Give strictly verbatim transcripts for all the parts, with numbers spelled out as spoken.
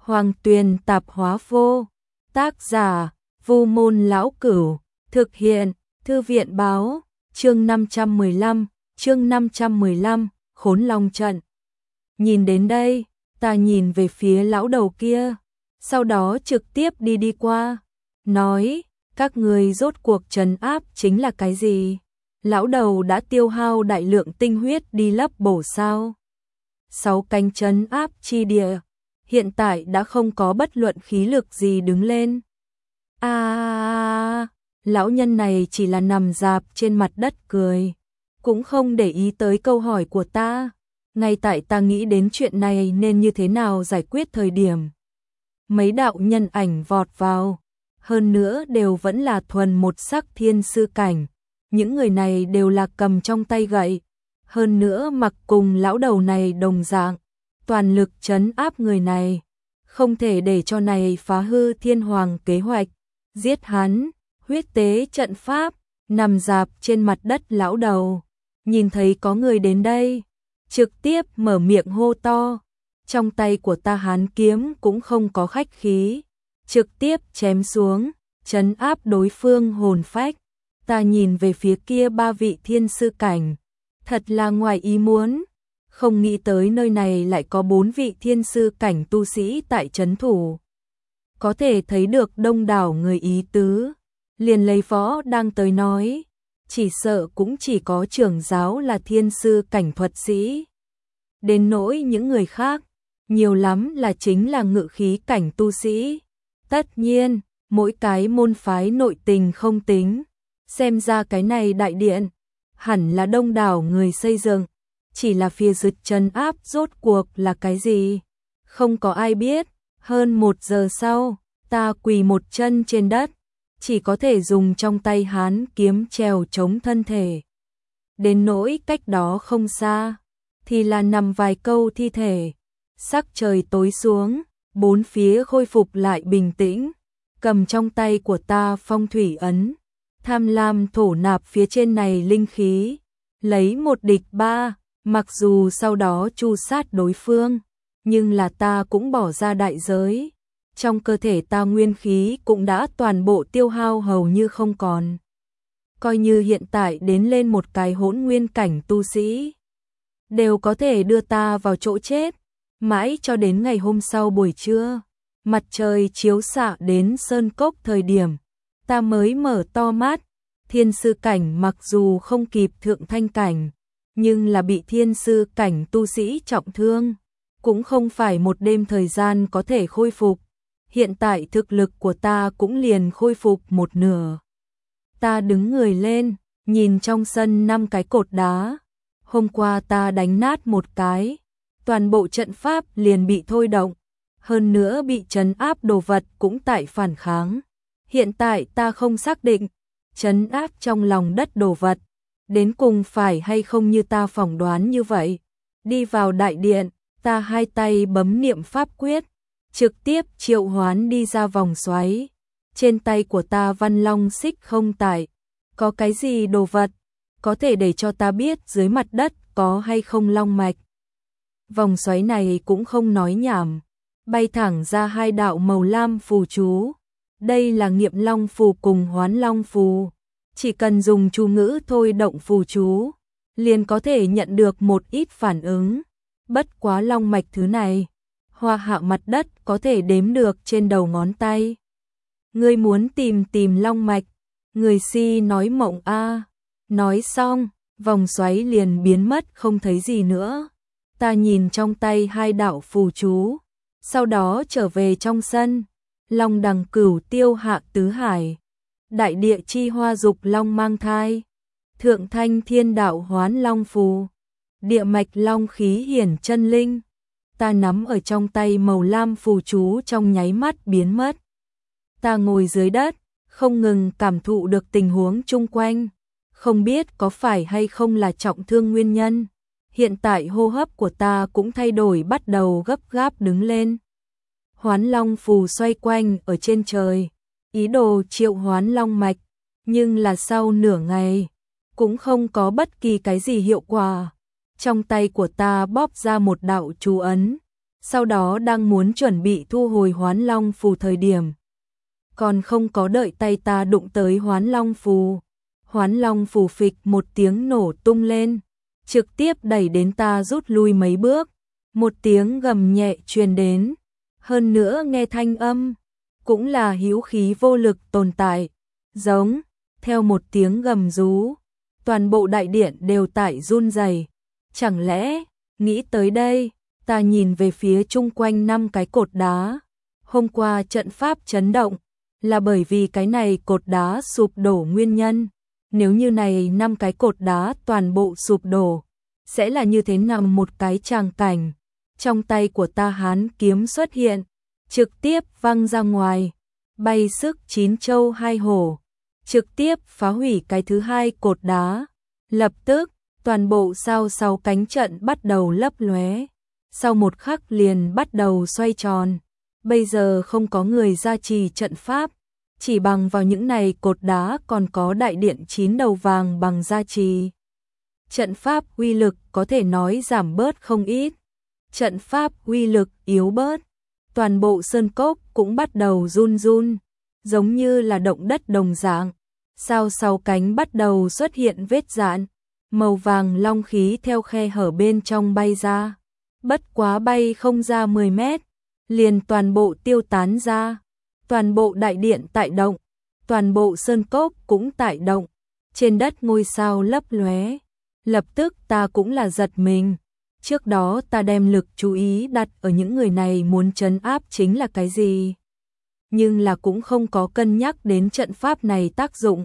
Hoàng Tuyền Tạp Hóa Vô. Tác giả: Vu Môn Lão Cửu. Thực hiện: Thư viện Báo. Chương năm trăm mười lăm, chương năm trăm mười lăm, Khốn Long Trận. Nhìn đến đây, ta nhìn về phía lão đầu kia, sau đó trực tiếp đi đi qua, nói, các người rốt cuộc trấn áp chính là cái gì? Lão đầu đã tiêu hao đại lượng tinh huyết đi lấp bổ sao? Sáu cánh trấn áp chi địa, hiện tại đã không có bất luận khí lực gì đứng lên. À, lão nhân này chỉ là nằm rạp trên mặt đất cười, cũng không để ý tới câu hỏi của ta. Ngay tại ta nghĩ đến chuyện này nên như thế nào giải quyết thời điểm, mấy đạo nhân ảnh vọt vào, hơn nữa đều vẫn là thuần một sắc thiên sư cảnh. Những người này đều là cầm trong tay gậy, hơn nữa mặc cùng lão đầu này đồng dạng, toàn lực trấn áp người này, không thể để cho này phá hư thiên hoàng kế hoạch, giết hắn. Huyết tế trận pháp, nằm rạp trên mặt đất lão đầu, nhìn thấy có người đến đây, trực tiếp mở miệng hô to. Trong tay của ta hán kiếm cũng không có khách khí, trực tiếp chém xuống, trấn áp đối phương hồn phách. Ta nhìn về phía kia ba vị thiên sư cảnh, thật là ngoài ý muốn, không nghĩ tới nơi này lại có bốn vị thiên sư cảnh tu sĩ tại trấn thủ. Có thể thấy được đông đảo người ý tứ, liền lấy võ đang tới nói, chỉ sợ cũng chỉ có trưởng giáo là thiên sư cảnh thuật sĩ. Đến nỗi những người khác, nhiều lắm là chính là ngự khí cảnh tu sĩ. Tất nhiên, mỗi cái môn phái nội tình không tính, xem ra cái này đại điện hẳn là đông đảo người xây dựng, chỉ là phía dưới trấn áp rốt cuộc là cái gì, không có ai biết. Hơn một giờ sau, ta quỳ một chân trên đất, chỉ có thể dùng trong tay hán kiếm trèo chống thân thể. Đến nỗi cách đó không xa, thì là nằm vài câu thi thể. Sắc trời tối xuống, bốn phía khôi phục lại bình tĩnh, cầm trong tay của ta phong thủy ấn, tham lam thổ nạp phía trên này linh khí, lấy một địch ba. Mặc dù sau đó tru sát đối phương, nhưng là ta cũng bỏ ra đại giới. Trong cơ thể ta nguyên khí cũng đã toàn bộ tiêu hao hầu như không còn. Coi như hiện tại đến lên một cái hỗn nguyên cảnh tu sĩ, đều có thể đưa ta vào chỗ chết. Mãi cho đến ngày hôm sau buổi trưa, mặt trời chiếu xạ đến sơn cốc thời điểm, ta mới mở to mắt. Thiên sư cảnh mặc dù không kịp thượng thanh cảnh, nhưng là bị thiên sư cảnh tu sĩ trọng thương, cũng không phải một đêm thời gian có thể khôi phục. Hiện tại thực lực của ta cũng liền khôi phục một nửa. Ta đứng người lên, nhìn trong sân năm cái cột đá. Hôm qua ta đánh nát một cái, toàn bộ trận pháp liền bị thôi động, hơn nữa bị trấn áp đồ vật cũng tại phản kháng. Hiện tại ta không xác định, trấn áp trong lòng đất đồ vật, đến cùng phải hay không như ta phỏng đoán như vậy. Đi vào đại điện, ta hai tay bấm niệm pháp quyết, trực tiếp triệu hoán đi ra vòng xoáy. Trên tay của ta văn long xích không tại, có cái gì đồ vật, có thể để cho ta biết dưới mặt đất có hay không long mạch. Vòng xoáy này cũng không nói nhảm, bay thẳng ra hai đạo màu lam phù chú. Đây là nghiệm long phù cùng hoán long phù. Chỉ cần dùng chú ngữ thôi động phù chú, liền có thể nhận được một ít phản ứng. Bất quá long mạch thứ này, hoa hạ mặt đất có thể đếm được trên đầu ngón tay. Ngươi muốn tìm tìm long mạch, người si nói mộng a. Nói xong, vòng xoáy liền biến mất không thấy gì nữa. Ta nhìn trong tay hai đạo phù chú, sau đó trở về trong sân. Long đằng cửu tiêu hạ tứ hải, đại địa chi hoa dục long mang thai, thượng thanh thiên đạo hoán long phù, địa mạch long khí hiển chân linh. Ta nắm ở trong tay màu lam phù chú trong nháy mắt biến mất. Ta ngồi dưới đất, không ngừng cảm thụ được tình huống chung quanh, không biết có phải hay không là trọng thương nguyên nhân. Hiện tại hô hấp của ta cũng thay đổi, bắt đầu gấp gáp đứng lên. Hoán long phù xoay quanh ở trên trời, ý đồ triệu hoán long mạch, nhưng là sau nửa ngày, cũng không có bất kỳ cái gì hiệu quả. Trong tay của ta bóp ra một đạo chú ấn, sau đó đang muốn chuẩn bị thu hồi Hoán Long phù thời điểm. Còn không có đợi tay ta đụng tới Hoán Long phù. Hoán Long phù phịch một tiếng nổ tung lên, trực tiếp đẩy đến ta rút lui mấy bước. Một tiếng gầm nhẹ truyền đến, hơn nữa nghe thanh âm, cũng là hữu khí vô lực tồn tại, giống, theo một tiếng gầm rú, toàn bộ đại điện đều tại run rẩy. Chẳng lẽ, nghĩ tới đây, ta nhìn về phía chung quanh năm cái cột đá. Hôm qua trận pháp chấn động, là bởi vì cái này cột đá sụp đổ nguyên nhân. Nếu như này năm cái cột đá toàn bộ sụp đổ, sẽ là như thế nào một cái tràng cảnh. Trong tay của ta hán kiếm xuất hiện, trực tiếp văng ra ngoài, bay sức chín châu hai hổ, trực tiếp phá hủy cái thứ hai cột đá. Lập tức, toàn bộ sao sáu cánh trận bắt đầu lấp lóe, sau một khắc liền bắt đầu xoay tròn. Bây giờ không có người gia trì trận pháp, chỉ bằng vào những này cột đá còn có đại điện chín đầu vàng bằng gia trì. Trận pháp uy lực có thể nói giảm bớt không ít. Trận pháp uy lực yếu bớt, toàn bộ sơn cốc cũng bắt đầu run run, giống như là động đất đồng dạng. Sao sáu cánh bắt đầu xuất hiện vết rạn, màu vàng long khí theo khe hở bên trong bay ra. Bất quá bay không ra mười mét, liền toàn bộ tiêu tán ra. Toàn bộ đại điện tại động, toàn bộ sơn cốc cũng tại động. Trên đất ngôi sao lấp lóe. Lập tức ta cũng là giật mình. Trước đó ta đem lực chú ý đặt ở những người này muốn trấn áp chính là cái gì. Nhưng là cũng không có cân nhắc đến trận pháp này tác dụng.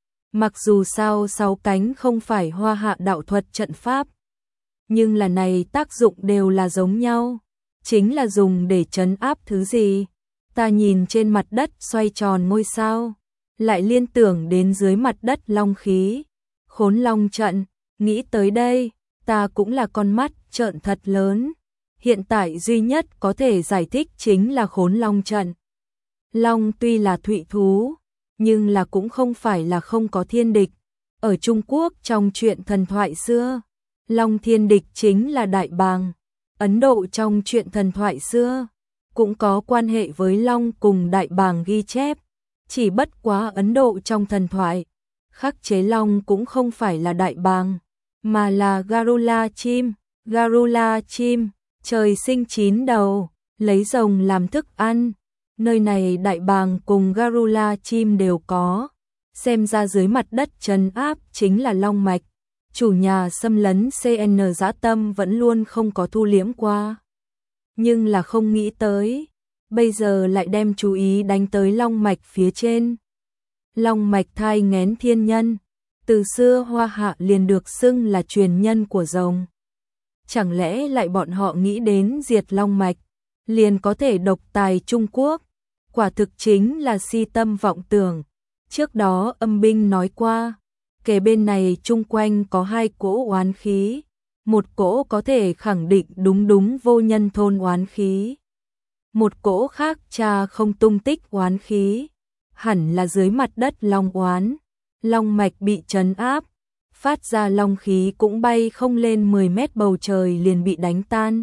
Mặc dù sao sáu cánh không phải Hoa Hạ đạo thuật trận pháp, nhưng là này tác dụng đều là giống nhau. Chính là dùng để trấn áp thứ gì. Ta nhìn trên mặt đất xoay tròn ngôi sao, lại liên tưởng đến dưới mặt đất long khí. Khốn long trận, nghĩ tới đây, ta cũng là con mắt trợn thật lớn. Hiện tại duy nhất có thể giải thích chính là khốn long trận. Long tuy là thụy thú, nhưng là cũng không phải là không có thiên địch. Ở Trung Quốc trong truyện thần thoại xưa, long thiên địch chính là Đại Bàng. Ấn Độ trong truyện thần thoại xưa, cũng có quan hệ với long cùng Đại Bàng ghi chép. Chỉ bất quá Ấn Độ trong thần thoại, khắc chế long cũng không phải là Đại Bàng, mà là Garula chim. Garula chim, trời sinh chín đầu, lấy rồng làm thức ăn. Nơi này Đại Bàng cùng Garula chim đều có. Xem ra dưới mặt đất trấn áp chính là long mạch. Chủ nhà xâm lấn xê en dã tâm vẫn luôn không có thu liễm qua. Nhưng là không nghĩ tới, bây giờ lại đem chú ý đánh tới long mạch phía trên. Long mạch thai nghén thiên nhân, từ xưa Hoa Hạ liền được xưng là truyền nhân của rồng. Chẳng lẽ lại bọn họ nghĩ đến diệt long mạch, liền có thể độc tài Trung Quốc? Quả thực chính là si tâm vọng tưởng. Trước đó âm binh nói qua, kể bên này chung quanh có hai cỗ oán khí, một cỗ có thể khẳng định đúng đúng vô nhân thôn oán khí, một cỗ khác cha không tung tích oán khí, hẳn là dưới mặt đất long oán. Long mạch bị trấn áp, phát ra long khí cũng bay không lên mười mét bầu trời liền bị đánh tan.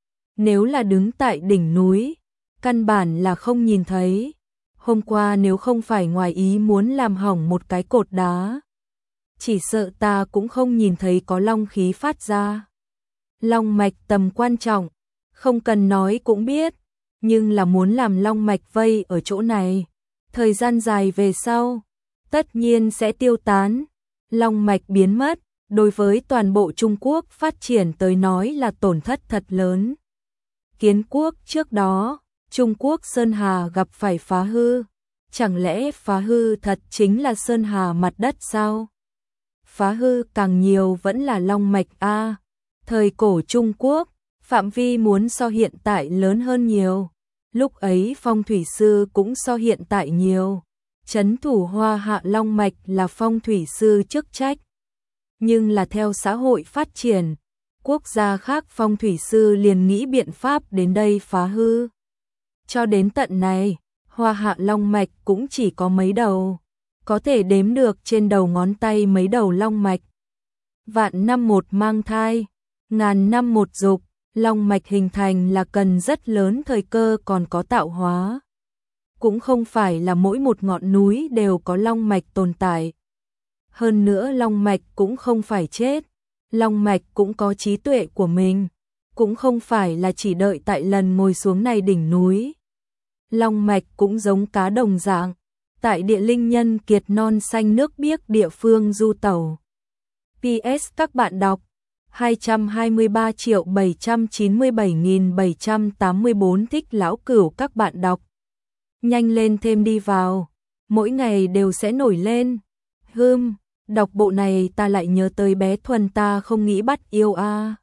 Nếu là đứng tại đỉnh núi, căn bản là không nhìn thấy. Hôm qua nếu không phải ngoài ý muốn làm hỏng một cái cột đá, chỉ sợ ta cũng không nhìn thấy có long khí phát ra. Long mạch tầm quan trọng, không cần nói cũng biết, nhưng là muốn làm long mạch vây ở chỗ này, thời gian dài về sau, tất nhiên sẽ tiêu tán. Long mạch biến mất, đối với toàn bộ Trung Quốc phát triển tới nói là tổn thất thật lớn. Kiến quốc trước đó, Trung Quốc Sơn Hà gặp phải phá hư, chẳng lẽ phá hư thật chính là Sơn Hà mặt đất sao? Phá hư càng nhiều vẫn là long mạch a. Thời cổ Trung Quốc, phạm vi muốn so hiện tại lớn hơn nhiều. Lúc ấy phong thủy sư cũng so hiện tại nhiều. Trấn thủ Hoa Hạ long mạch là phong thủy sư chức trách. Nhưng là theo xã hội phát triển, quốc gia khác phong thủy sư liền nghĩ biện pháp đến đây phá hư. Cho đến tận này, Hoa Hạ long mạch cũng chỉ có mấy đầu, có thể đếm được trên đầu ngón tay mấy đầu long mạch. Vạn năm một mang thai, ngàn năm một dục, Long mạch hình thành là cần rất lớn thời cơ còn có tạo hóa. Cũng không phải là mỗi một ngọn núi đều có long mạch tồn tại. Hơn nữa long mạch cũng không phải chết. Long mạch cũng có trí tuệ của mình. Cũng không phải là chỉ đợi tại lần ngồi xuống này đỉnh núi. Long mạch cũng giống cá đồng dạng. Tại địa linh nhân kiệt non xanh nước biếc địa phương du tẩu. pê ét các bạn đọc hai trăm hai mươi ba triệu bảy trăm chín mươi bảy nghìn bảy trăm tám mươi tư thích lão cửu các bạn đọc. Nhanh lên thêm đi vào, mỗi ngày đều sẽ nổi lên. Hưm, đọc bộ này ta lại nhớ tới bé Thuần ta không nghĩ bắt yêu a. À.